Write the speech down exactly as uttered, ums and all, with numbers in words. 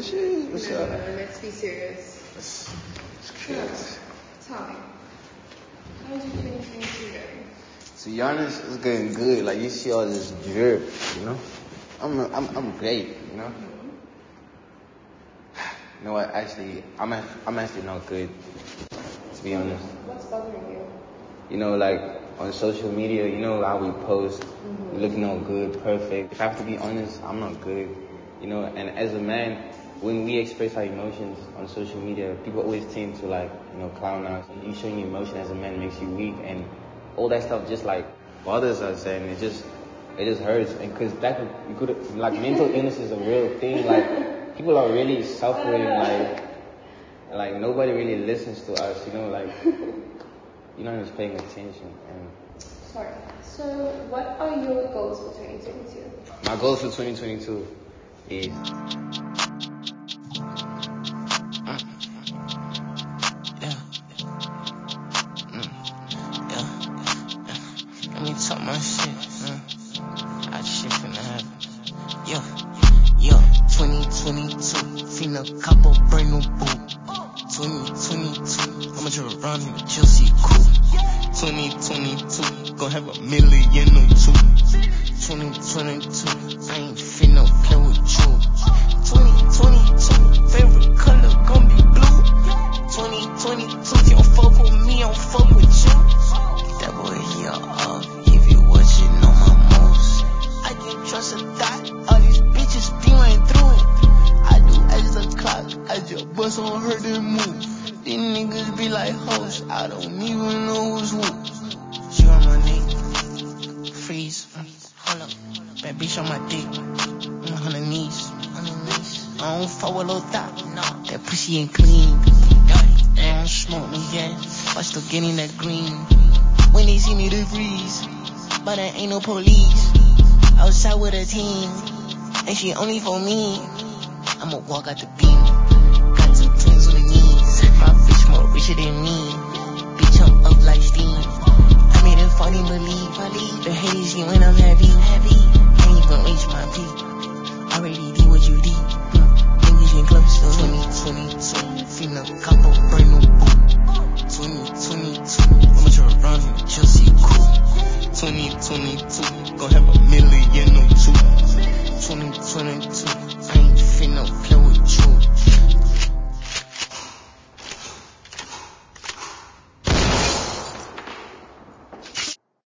shit. What's no, up? No, no, let's be serious. It's, it's chaos. Tell me. How's your twenty twenty-two going? To be honest, it's going good. Like, you see all this drip, you know? I'm, I'm, I'm great, you know? Mm-hmm. You know what? Actually, I'm, I'm actually not good, to be honest. What's bothering you? You know, like, on social media, you know how we post, Mm-hmm. looking all good, perfect. If I have to be honest, I'm not good, you know? And as a man, when we express our emotions on social media, people always tend to, like, you know, clown us. You showing your emotion as a man makes you weak, and all that stuff just, like, bothers us, and it just, it just hurts. And because that could, you could, like, mental illness is a real thing. Like, people are really suffering, like, like, nobody really listens to us, you know, like, you're not even paying attention. And Sorry. So, what are your goals for twenty twenty-two? my goals for twenty twenty-two is... Talk my shit, mm. I shit finna happen. Yo, yo, twenty twenty-two, finna cop a brand new boot. twenty twenty-two, I'ma drive around in a Chelsea coupe. twenty twenty-two, gon' have a million or two. twenty twenty-two, I ain't finna play with you. twenty twenty-two, favorite color gon' be blue. twenty twenty-two, if you don't fuck with me, I don't fuck with you. That boy here off. Trust a thought, all these bitches be running through. I do as the clock, I just bust on her then move. These niggas be like hoes, I don't even know who's who. She on my neck, freeze, mm, hold up, bad bitch on my dick, mm, on her knees, on her knees. I don't fuck with low thought, no, that pussy ain't clean. I don't smoke no gas, but still getting that green. When they see me they freeze, but I ain't no police. Outside with a team, and she only for me. I'ma walk out the beam. Got two twins on the knees. My bitch more richer than me. Bitch, I'm up like steam. I made her fall in believe. The haters, you when I'm heavy. Heavy. I ain't gon' reach my peak. Already did what you did.